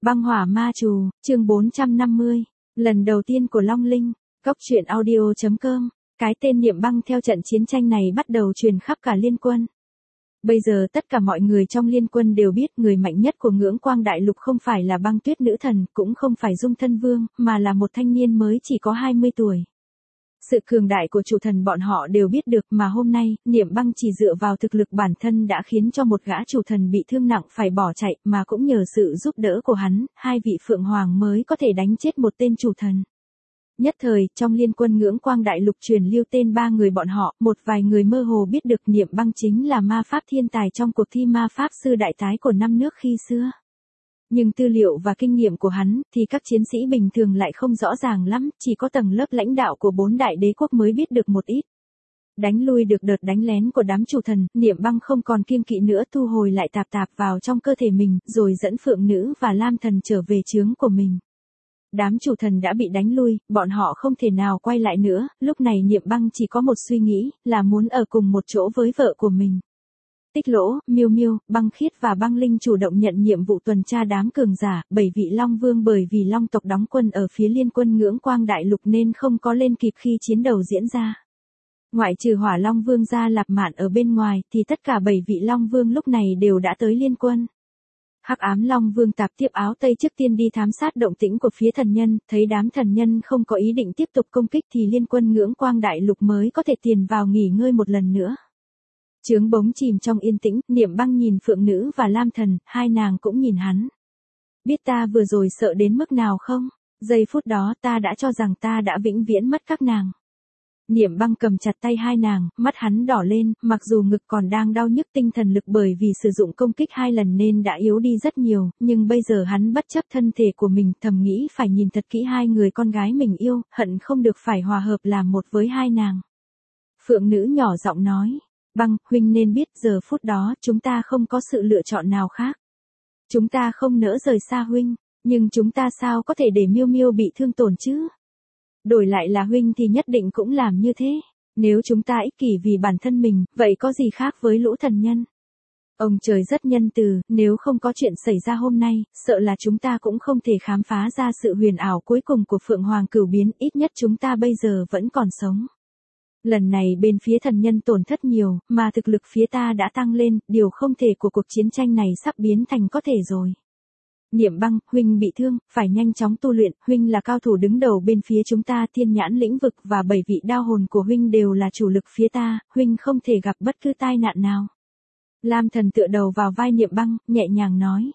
Băng hỏa ma trù, chương 450. Lần đầu tiên của Long Linh. Cốc truyện audio.com. Cái tên Niệm Băng theo trận chiến tranh này bắt đầu truyền khắp cả liên quân. Bây giờ tất cả mọi người trong liên quân đều biết người mạnh nhất của Ngưỡng Quang Đại Lục không phải là Băng Tuyết Nữ Thần, cũng không phải Dung Thân Vương, mà là một thanh niên mới chỉ có 20 tuổi. Sự cường đại của chủ thần bọn họ đều biết được, mà hôm nay, Niệm Băng chỉ dựa vào thực lực bản thân đã khiến cho một gã chủ thần bị thương nặng phải bỏ chạy, mà cũng nhờ sự giúp đỡ của hắn, hai vị Phượng Hoàng mới có thể đánh chết một tên chủ thần. Nhất thời, trong liên quân Ngưỡng Quang Đại Lục truyền lưu tên ba người bọn họ, một vài người mơ hồ biết được Niệm Băng chính là ma pháp thiên tài trong cuộc thi ma pháp sư đại tái của năm nước khi xưa. Nhưng tư liệu và kinh nghiệm của hắn thì các chiến sĩ bình thường lại không rõ ràng lắm, chỉ có tầng lớp lãnh đạo của 4 đại đế quốc mới biết được một ít. Đánh lui được đợt đánh lén của đám chủ thần, Niệm Băng không còn kiêng kỵ nữa, thu hồi lại tạp vào trong cơ thể mình, rồi dẫn Phượng Nữ và Lam Thần trở về trướng của mình. Đám chủ thần đã bị đánh lui, bọn họ không thể nào quay lại nữa, lúc này Niệm Băng chỉ có một suy nghĩ, là muốn ở cùng một chỗ với vợ của mình. Tích Lỗ, Miêu Miêu, Băng Khiết và Băng Linh chủ động nhận nhiệm vụ tuần tra đám cường giả, 7 vị Long Vương bởi vì Long tộc đóng quân ở phía liên quân Ngưỡng Quang Đại Lục nên không có lên kịp khi chiến đấu diễn ra. Ngoại trừ Hỏa Long Vương gia Lạp Mạn ở bên ngoài thì tất cả 7 vị Long Vương lúc này đều đã tới liên quân. Hắc Ám Long Vương Tạp Tiếp Áo Tây trước tiên đi thám sát động tĩnh của phía thần nhân, thấy đám thần nhân không có ý định tiếp tục công kích thì liên quân Ngưỡng Quang Đại Lục mới có thể tiền vào nghỉ ngơi một lần nữa. Trướng bóng chìm trong yên tĩnh, Niệm Băng nhìn Phượng Nữ và Lam Thần, hai nàng cũng nhìn hắn. Biết ta vừa rồi sợ đến mức nào không? Giây phút đó ta đã cho rằng ta đã vĩnh viễn mất các nàng. Niệm Băng cầm chặt tay hai nàng, mắt hắn đỏ lên, mặc dù ngực còn đang đau nhức, tinh thần lực bởi vì sử dụng công kích 2 lần nên đã yếu đi rất nhiều, nhưng bây giờ hắn bất chấp thân thể của mình, thầm nghĩ phải nhìn thật kỹ hai người con gái mình yêu, hận không được phải hòa hợp làm một với hai nàng. Phượng Nữ nhỏ giọng nói. Băng, huynh nên biết giờ phút đó chúng ta không có sự lựa chọn nào khác. Chúng ta không nỡ rời xa huynh, nhưng chúng ta sao có thể để Miêu Miêu bị thương tổn chứ? Đổi lại là huynh thì nhất định cũng làm như thế. Nếu chúng ta ích kỷ vì bản thân mình, vậy có gì khác với lũ thần nhân? Ông trời rất nhân từ, nếu không có chuyện xảy ra hôm nay, sợ là chúng ta cũng không thể khám phá ra sự huyền ảo cuối cùng của Phượng Hoàng Cửu Biến, ít nhất chúng ta bây giờ vẫn còn sống. Lần này bên phía thần nhân tổn thất nhiều, mà thực lực phía ta đã tăng lên, điều không thể của cuộc chiến tranh này sắp biến thành có thể rồi. Niệm Băng, huynh bị thương, phải nhanh chóng tu luyện, huynh là cao thủ đứng đầu bên phía chúng ta, Thiên Nhãn lĩnh vực và 7 vị đao hồn của huynh đều là chủ lực phía ta, huynh không thể gặp bất cứ tai nạn nào. Lam Thần tựa đầu vào vai Niệm Băng, nhẹ nhàng nói.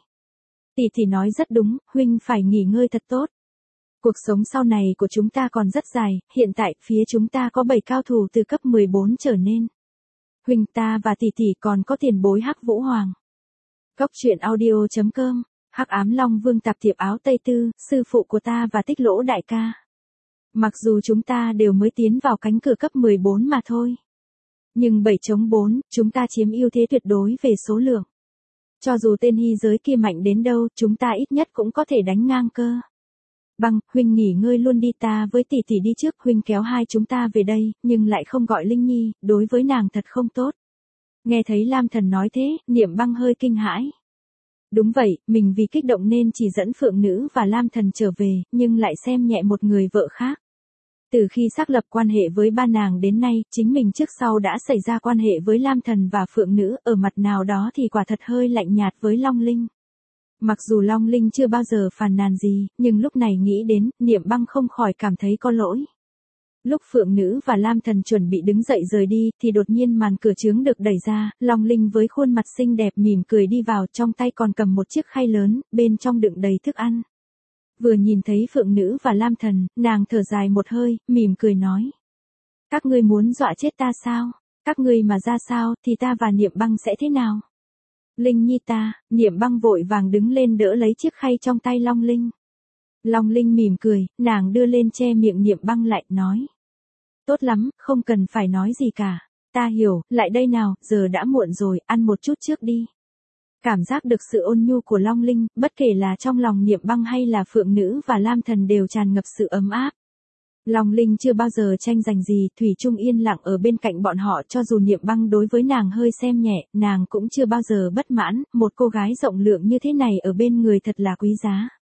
Tỷ nói rất đúng, huynh phải nghỉ ngơi thật tốt. Cuộc sống sau này của chúng ta còn rất dài, hiện tại phía chúng ta có 7 cao thủ từ cấp 14 trở nên. Huynh, ta và tỷ còn có tiền bối Hắc Vũ Hoàng. Cốc truyện audio.com. Hắc Ám Long Vương Tạp Thiệp Áo Tây Tư, sư phụ của ta và Tích Lỗ đại ca. Mặc dù chúng ta đều mới tiến vào cánh cửa cấp 14 mà thôi. Nhưng 7 chống 4, chúng ta chiếm ưu thế tuyệt đối về số lượng. Cho dù tên hy giới kia mạnh đến đâu, chúng ta ít nhất cũng có thể đánh ngang cơ. Băng, huynh nghỉ ngơi luôn đi, ta với tỷ đi trước, huynh kéo hai chúng ta về đây, nhưng lại không gọi Linh Nhi, đối với nàng thật không tốt. Nghe thấy Lam Thần nói thế, Niệm Băng hơi kinh hãi. Đúng vậy, mình vì kích động nên chỉ dẫn Phượng Nữ và Lam Thần trở về, nhưng lại xem nhẹ một người vợ khác. Từ khi xác lập quan hệ với ba nàng đến nay, chính mình trước sau đã xảy ra quan hệ với Lam Thần và Phượng Nữ, ở mặt nào đó thì quả thật hơi lạnh nhạt với Long Linh. Mặc dù Long Linh chưa bao giờ phàn nàn gì, nhưng lúc này nghĩ đến, Niệm Băng không khỏi cảm thấy có lỗi. Lúc Phượng Nữ và Lam Thần chuẩn bị đứng dậy rời đi, thì đột nhiên màn cửa trướng được đẩy ra, Long Linh với khuôn mặt xinh đẹp mỉm cười đi vào, trong tay còn cầm một chiếc khay lớn, bên trong đựng đầy thức ăn. Vừa nhìn thấy Phượng Nữ và Lam Thần, nàng thở dài một hơi, mỉm cười nói. Các ngươi muốn dọa chết ta sao? Các ngươi mà ra sao, thì ta và Niệm Băng sẽ thế nào? Linh Nhi ta, Niệm Băng vội vàng đứng lên đỡ lấy chiếc khay trong tay Long Linh. Long Linh mỉm cười, nàng đưa lên che miệng Niệm Băng lại, nói. Tốt lắm, không cần phải nói gì cả. Ta hiểu, lại đây nào, giờ đã muộn rồi, ăn một chút trước đi. Cảm giác được sự ôn nhu của Long Linh, bất kể là trong lòng Niệm Băng hay là Phượng Nữ và Lam Thần đều tràn ngập sự ấm áp. Long Linh chưa bao giờ tranh giành gì, thủy chung yên lặng ở bên cạnh bọn họ, cho dù Niệm Băng đối với nàng hơi xem nhẹ, nàng cũng chưa bao giờ bất mãn, một cô gái rộng lượng như thế này ở bên người thật là quý giá.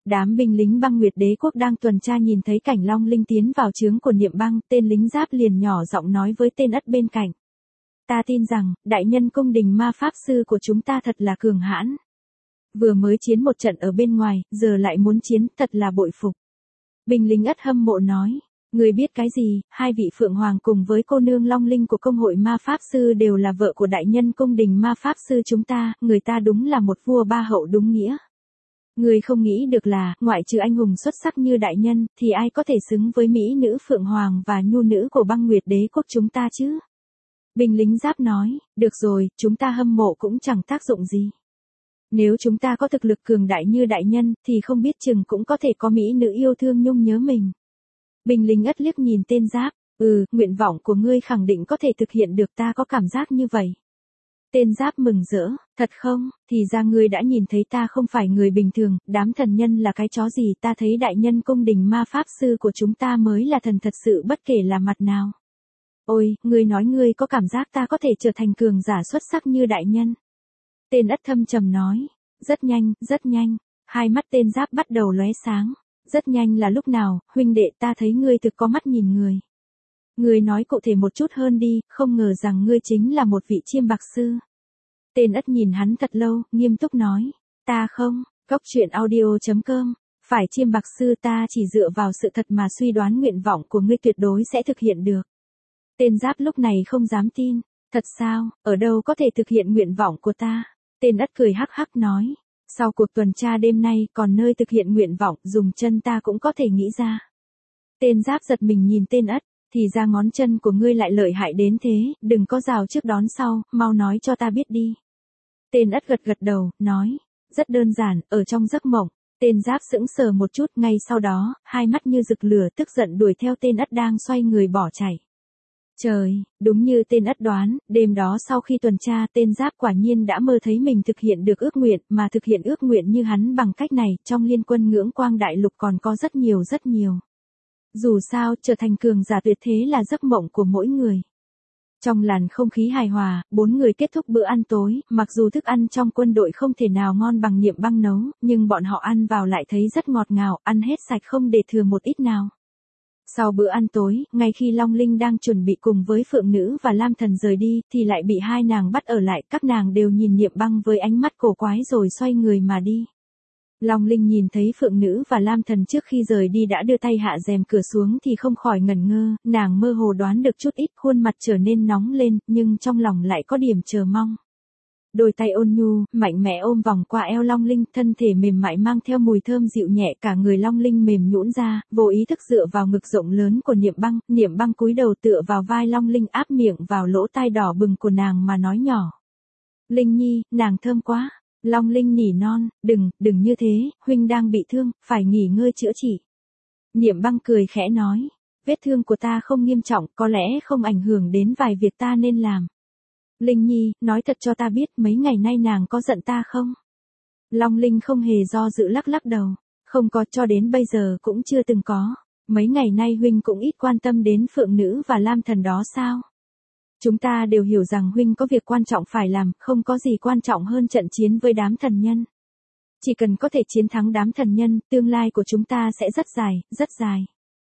Đám binh lính băng Nguyệt Đế quốc đang tuần tra nhìn thấy cảnh Long Linh tiến vào trướng của Niệm Băng, tên lính giáp liền nhỏ giọng nói với tên ất bên cạnh. Ta tin rằng, đại nhân cung đình ma pháp sư của chúng ta thật là cường hãn. Vừa mới chiến một trận ở bên ngoài, giờ lại muốn chiến, thật là bội phục. Binh lính ất hâm mộ nói. Người biết cái gì, hai vị Phượng Hoàng cùng với cô nương Long Linh của công hội ma pháp sư đều là vợ của đại nhân cung đình ma pháp sư chúng ta, người ta đúng là một vua ba hậu đúng nghĩa. Người không nghĩ được là, ngoại trừ anh hùng xuất sắc như đại nhân, thì ai có thể xứng với mỹ nữ Phượng Hoàng và nhu nữ của băng Nguyệt Đế quốc chúng ta chứ? Binh lính giáp nói, được rồi, chúng ta hâm mộ cũng chẳng tác dụng gì. Nếu chúng ta có thực lực cường đại như đại nhân, thì không biết chừng cũng có thể có mỹ nữ yêu thương nhung nhớ mình. Binh lính ất liếc nhìn tên giáp, nguyện vọng của ngươi khẳng định có thể thực hiện được, ta có cảm giác như vậy. Tên giáp mừng rỡ, thật không, thì ra ngươi đã nhìn thấy ta không phải người bình thường, đám thần nhân là cái chó gì, ta thấy đại nhân cung đình ma pháp sư của chúng ta mới là thần thật sự bất kể là mặt nào. Ôi, ngươi nói ngươi có cảm giác ta có thể trở thành cường giả xuất sắc như đại nhân. Tên ất thâm trầm nói, rất nhanh, hai mắt tên giáp bắt đầu lóe sáng. Rất nhanh là lúc nào, huynh đệ ta thấy ngươi thực có mắt nhìn người. Ngươi nói cụ thể một chút hơn đi, không ngờ rằng ngươi chính là một vị chiêm bạc sư. Tên ất nhìn hắn thật lâu, nghiêm túc nói, ta không, Cốc truyện audio.com, phải chiêm bạc sư ta chỉ dựa vào sự thật mà suy đoán nguyện vọng của ngươi tuyệt đối sẽ thực hiện được. Tên giáp lúc này không dám tin, thật sao, ở đâu có thể thực hiện nguyện vọng của ta? Tên ất cười hắc hắc nói. Sau cuộc tuần tra đêm nay còn nơi thực hiện nguyện vọng dùng chân ta cũng có thể nghĩ ra. Tên giáp giật mình nhìn tên ất, thì ra ngón chân của ngươi lại lợi hại đến thế, đừng có rào trước đón sau, mau nói cho ta biết đi. Tên ất gật đầu, nói, rất đơn giản, ở trong giấc mộng, tên giáp sững sờ một chút, ngay sau đó, hai mắt như rực lửa tức giận đuổi theo tên ất đang xoay người bỏ chạy. Trời, đúng như tên ất đoán, đêm đó sau khi tuần tra, tên giáp quả nhiên đã mơ thấy mình thực hiện được ước nguyện, mà thực hiện ước nguyện như hắn bằng cách này, trong liên quân ngưỡng quang đại lục còn có rất nhiều. Dù sao, trở thành cường giả tuyệt thế là giấc mộng của mỗi người. Trong làn không khí hài hòa, 4 người kết thúc bữa ăn tối, mặc dù thức ăn trong quân đội không thể nào ngon bằng Niệm Băng nấu, nhưng bọn họ ăn vào lại thấy rất ngọt ngào, ăn hết sạch không để thừa một ít nào. Sau bữa ăn tối, ngay khi Long Linh đang chuẩn bị cùng với Phượng Nữ và Lam Thần rời đi, thì lại bị hai nàng bắt ở lại, các nàng đều nhìn Niệm Băng với ánh mắt cổ quái rồi xoay người mà đi. Long Linh nhìn thấy Phượng Nữ và Lam Thần trước khi rời đi đã đưa tay hạ rèm cửa xuống thì không khỏi ngẩn ngơ, nàng mơ hồ đoán được chút ít, khuôn mặt trở nên nóng lên, nhưng trong lòng lại có điểm chờ mong. Đôi tay ôn nhu, mạnh mẽ ôm vòng qua eo Long Linh, thân thể mềm mại mang theo mùi thơm dịu nhẹ, cả người Long Linh mềm nhũn ra, vô ý thức dựa vào ngực rộng lớn của Niệm Băng cúi đầu tựa vào vai Long Linh, áp miệng vào lỗ tai đỏ bừng của nàng mà nói nhỏ. Linh Nhi, nàng thơm quá. Long Linh nỉ non, đừng như thế, huynh đang bị thương, phải nghỉ ngơi chữa trị. Niệm Băng cười khẽ nói, vết thương của ta không nghiêm trọng, có lẽ không ảnh hưởng đến vài việc ta nên làm. Linh Nhi, nói thật cho ta biết mấy ngày nay nàng có giận ta không? Long Linh không hề do dự lắc đầu, không có, cho đến bây giờ cũng chưa từng có. Mấy ngày nay huynh cũng ít quan tâm đến Phượng Nữ và Lam Thần đó sao? Chúng ta đều hiểu rằng huynh có việc quan trọng phải làm, không có gì quan trọng hơn trận chiến với đám thần nhân. Chỉ cần có thể chiến thắng đám thần nhân, tương lai của chúng ta sẽ rất dài.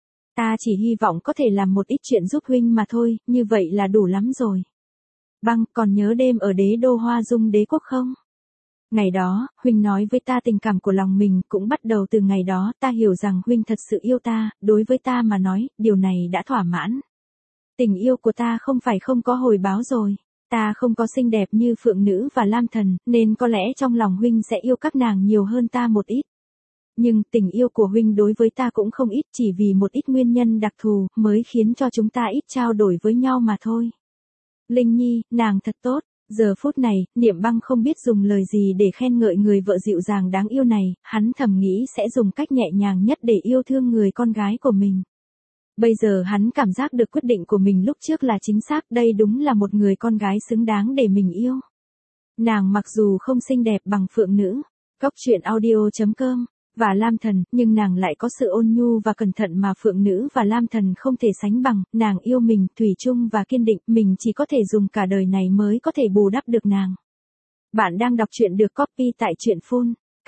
Ta chỉ hy vọng có thể làm một ít chuyện giúp huynh mà thôi, như vậy là đủ lắm rồi. Băng, còn nhớ đêm ở đế đô Hoa Dung đế quốc không? Ngày đó, huynh nói với ta tình cảm của lòng mình, cũng bắt đầu từ ngày đó, ta hiểu rằng huynh thật sự yêu ta, đối với ta mà nói, điều này đã thỏa mãn. Tình yêu của ta không phải không có hồi báo rồi. Ta không có xinh đẹp như Phượng Nữ và Lam Thần, nên có lẽ trong lòng huynh sẽ yêu các nàng nhiều hơn ta một ít. Nhưng tình yêu của huynh đối với ta cũng không ít, chỉ vì một ít nguyên nhân đặc thù mới khiến cho chúng ta ít trao đổi với nhau mà thôi. Linh Nhi, nàng thật tốt. Giờ phút này, Niệm Băng không biết dùng lời gì để khen ngợi người vợ dịu dàng đáng yêu này, hắn thầm nghĩ sẽ dùng cách nhẹ nhàng nhất để yêu thương người con gái của mình. Bây giờ hắn cảm giác được quyết định của mình lúc trước là chính xác, đây đúng là một người con gái xứng đáng để mình yêu. Nàng mặc dù không xinh đẹp bằng Phượng Nữ, Cốc truyện audio.com, và Lam Thần, nhưng nàng lại có sự ôn nhu và cẩn thận mà Phượng Nữ và Lam Thần không thể sánh bằng, nàng yêu mình, thủy chung và kiên định, mình chỉ có thể dùng cả đời này mới có thể bù đắp được nàng. Bạn đang đọc truyện được copy tại truyện phun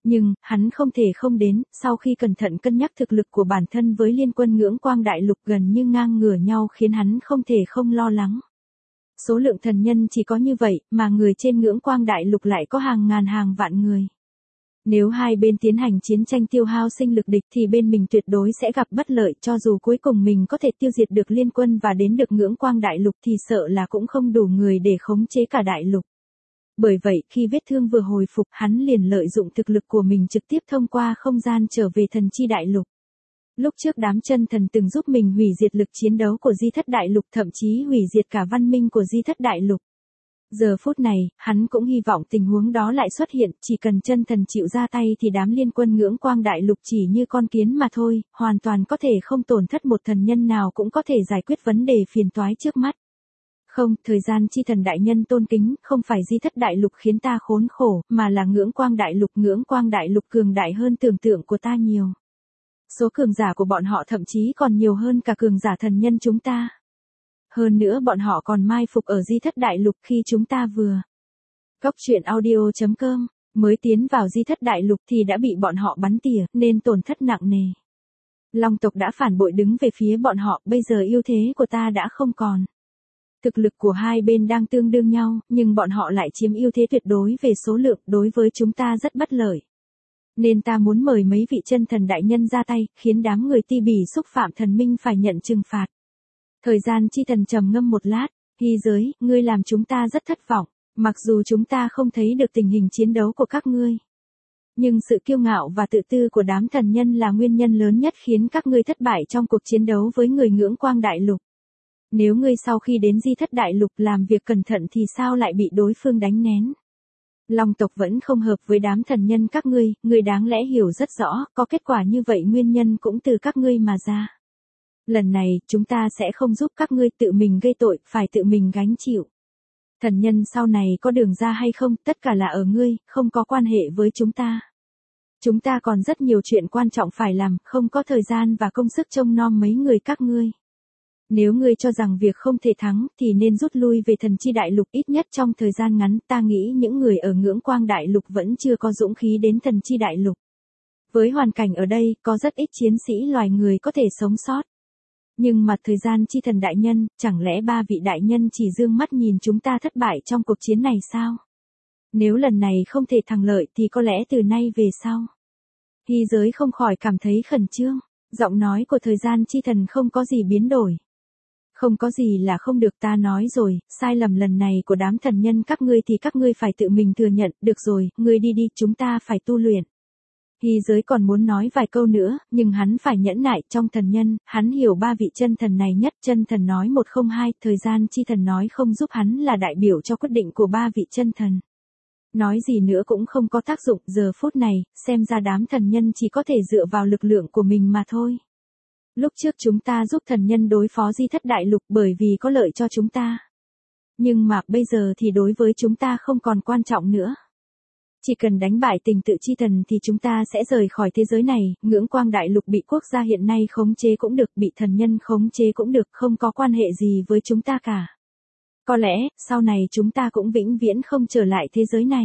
Nhưng, hắn không thể không đến, sau khi cẩn thận cân nhắc thực lực của bản thân với liên quân ngưỡng quang đại lục gần như ngang ngửa nhau khiến hắn không thể không lo lắng. Số lượng thần nhân chỉ có như vậy, mà người trên ngưỡng quang đại lục lại có hàng ngàn hàng vạn người. Nếu hai bên tiến hành chiến tranh tiêu hao sinh lực địch thì bên mình tuyệt đối sẽ gặp bất lợi, cho dù cuối cùng mình có thể tiêu diệt được liên quân và đến được ngưỡng quang đại lục thì sợ là cũng không đủ người để khống chế cả đại lục. Bởi vậy, khi vết thương vừa hồi phục, hắn liền lợi dụng thực lực của mình trực tiếp thông qua không gian trở về thần chi đại lục. Lúc trước đám chân thần từng giúp mình hủy diệt lực chiến đấu của Di Thất đại lục, thậm chí hủy diệt cả văn minh của Di Thất đại lục. Giờ phút này, hắn cũng hy vọng tình huống đó lại xuất hiện, chỉ cần chân thần chịu ra tay thì đám liên quân ngưỡng quang đại lục chỉ như con kiến mà thôi, hoàn toàn có thể không tổn thất một thần nhân nào cũng có thể giải quyết vấn đề phiền toái trước mắt. Không, thời gian chi thần đại nhân tôn kính, không phải Di Thất đại lục khiến ta khốn khổ, mà là ngưỡng quang đại lục cường đại hơn tưởng tượng của ta nhiều. Số cường giả của bọn họ thậm chí còn nhiều hơn cả cường giả thần nhân chúng ta. Hơn nữa bọn họ còn mai phục ở Di Thất đại lục khi chúng ta vừa. Cốc truyện audio.com, mới tiến vào Di Thất đại lục thì đã bị bọn họ bắn tỉa, nên tổn thất nặng nề. Long tộc đã phản bội đứng về phía bọn họ, bây giờ ưu thế của ta đã không còn. Thực lực của hai bên đang tương đương nhau, nhưng bọn họ lại chiếm ưu thế tuyệt đối về số lượng, đối với chúng ta rất bất lợi. Nên ta muốn mời mấy vị chân thần đại nhân ra tay, khiến đám người Ti Bỉ xúc phạm thần minh phải nhận trừng phạt. Thời gian chi thần trầm ngâm một lát, Hy giới, ngươi làm chúng ta rất thất vọng, mặc dù chúng ta không thấy được tình hình chiến đấu của các ngươi. Nhưng sự kiêu ngạo và tự tư của đám thần nhân là nguyên nhân lớn nhất khiến các ngươi thất bại trong cuộc chiến đấu với người ngưỡng quang đại lục. Nếu ngươi sau khi đến Di Thất đại lục làm việc cẩn thận thì sao lại bị đối phương đánh nén? Long tộc vẫn không hợp với đám thần nhân các ngươi đáng lẽ hiểu rất rõ, có kết quả như vậy nguyên nhân cũng từ các ngươi mà ra. Lần này, chúng ta sẽ không giúp các ngươi tự mình gây tội, phải tự mình gánh chịu. Thần nhân sau này có đường ra hay không, tất cả là ở ngươi, không có quan hệ với chúng ta. Chúng ta còn rất nhiều chuyện quan trọng phải làm, không có thời gian và công sức trông nom mấy người các ngươi. Nếu ngươi cho rằng việc không thể thắng, thì nên rút lui về thần chi đại lục, ít nhất trong thời gian ngắn. Ta nghĩ những người ở ngưỡng quang đại lục vẫn chưa có dũng khí đến thần chi đại lục. Với hoàn cảnh ở đây, có rất ít chiến sĩ loài người có thể sống sót. Nhưng mà thời gian chi thần đại nhân, chẳng lẽ ba vị đại nhân chỉ dương mắt nhìn chúng ta thất bại trong cuộc chiến này sao? Nếu lần này không thể thắng lợi thì có lẽ từ nay về sau. Hy giới không khỏi cảm thấy khẩn trương, giọng nói của thời gian chi thần không có gì biến đổi. Không có gì là không được, ta nói rồi, sai lầm lần này của đám thần nhân các ngươi thì các ngươi phải tự mình thừa nhận, được rồi, ngươi đi đi, chúng ta phải tu luyện. Hy giới còn muốn nói vài câu nữa, nhưng hắn phải nhẫn nại, trong thần nhân, hắn hiểu ba vị chân thần này nhất, chân thần nói 102, thời gian chi thần nói không giúp hắn là đại biểu cho quyết định của ba vị chân thần. Nói gì nữa cũng không có tác dụng, giờ phút này, xem ra đám thần nhân chỉ có thể dựa vào lực lượng của mình mà thôi. Lúc trước chúng ta giúp thần nhân đối phó Di Thất đại lục bởi vì có lợi cho chúng ta. Nhưng mà bây giờ thì đối với chúng ta không còn quan trọng nữa. Chỉ cần đánh bại tình tự chi thần thì chúng ta sẽ rời khỏi thế giới này, ngưỡng quang đại lục bị quốc gia hiện nay khống chế cũng được, bị thần nhân khống chế cũng được, không có quan hệ gì với chúng ta cả. Có lẽ, sau này chúng ta cũng vĩnh viễn không trở lại thế giới này.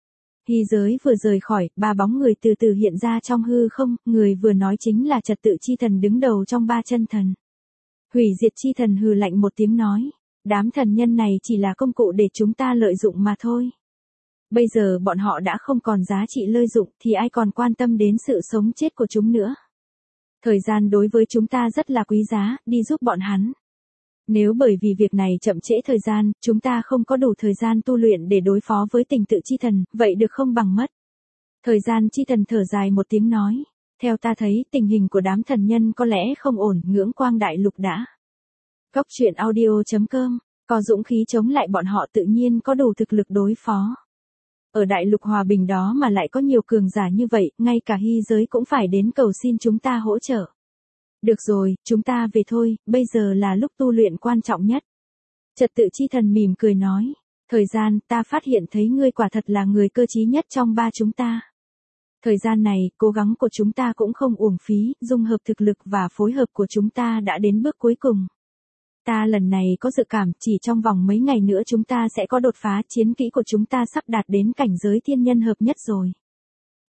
Hy giới vừa rời khỏi, ba bóng người từ từ hiện ra trong hư không, người vừa nói chính là trật tự chi thần đứng đầu trong ba chân thần. Hủy diệt chi thần hừ lạnh một tiếng nói, đám thần nhân này chỉ là công cụ để chúng ta lợi dụng mà thôi. Bây giờ bọn họ đã không còn giá trị lợi dụng thì ai còn quan tâm đến sự sống chết của chúng nữa. Thời gian đối với chúng ta rất là quý giá, đi giúp bọn hắn. Nếu bởi vì việc này chậm trễ thời gian, chúng ta không có đủ thời gian tu luyện để đối phó với tình tự chi thần, vậy được không bằng mất. Thời gian chi thần thở dài một tiếng nói, theo ta thấy tình hình của đám thần nhân có lẽ không ổn, ngưỡng quang đại lục đã. Cốc truyện audio.com, có dũng khí chống lại bọn họ tự nhiên có đủ thực lực đối phó. Ở đại lục hòa bình đó mà lại có nhiều cường giả như vậy, ngay cả hy giới cũng phải đến cầu xin chúng ta hỗ trợ. Được rồi, chúng ta về thôi, bây giờ là lúc tu luyện quan trọng nhất. Trật tự chi thần mỉm cười nói, thời gian, ta phát hiện thấy ngươi quả thật là người cơ trí nhất trong ba chúng ta. Thời gian này, cố gắng của chúng ta cũng không uổng phí, dung hợp thực lực và phối hợp của chúng ta đã đến bước cuối cùng. Ta lần này có dự cảm, chỉ trong vòng mấy ngày nữa chúng ta sẽ có đột phá, chiến kỹ của chúng ta sắp đạt đến cảnh giới thiên nhân hợp nhất rồi.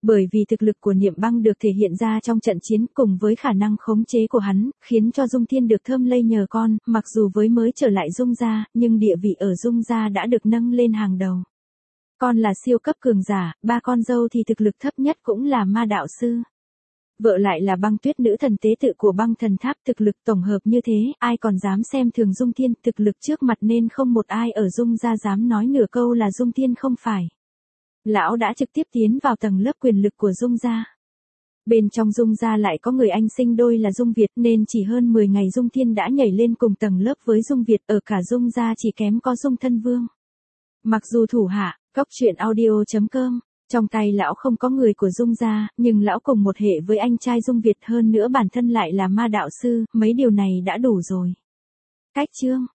Bởi vì thực lực của Niệm Băng được thể hiện ra trong trận chiến cùng với khả năng khống chế của hắn, khiến cho Dung Thiên được thơm lây nhờ con, mặc dù với mới trở lại Dung gia, nhưng địa vị ở Dung gia đã được nâng lên hàng đầu. Con là siêu cấp cường giả, ba con dâu thì thực lực thấp nhất cũng là ma đạo sư. Vợ lại là Băng Tuyết nữ thần tế tự của Băng Thần Tháp, thực lực tổng hợp như thế, ai còn dám xem thường Dung Thiên, thực lực trước mặt nên không một ai ở Dung gia dám nói nửa câu là Dung Thiên không phải. Lão đã trực tiếp tiến vào tầng lớp quyền lực của Dung gia. Bên trong Dung gia lại có người anh sinh đôi là Dung Việt, nên chỉ hơn 10 ngày Dung Thiên đã nhảy lên cùng tầng lớp với Dung Việt, ở cả Dung gia chỉ kém có Dung Thân Vương. Mặc dù thủ hạ, Cốc.audio.com, trong tay lão không có người của Dung gia, nhưng lão cùng một hệ với anh trai Dung Việt, hơn nữa bản thân lại là ma đạo sư, mấy điều này đã đủ rồi. Cách chương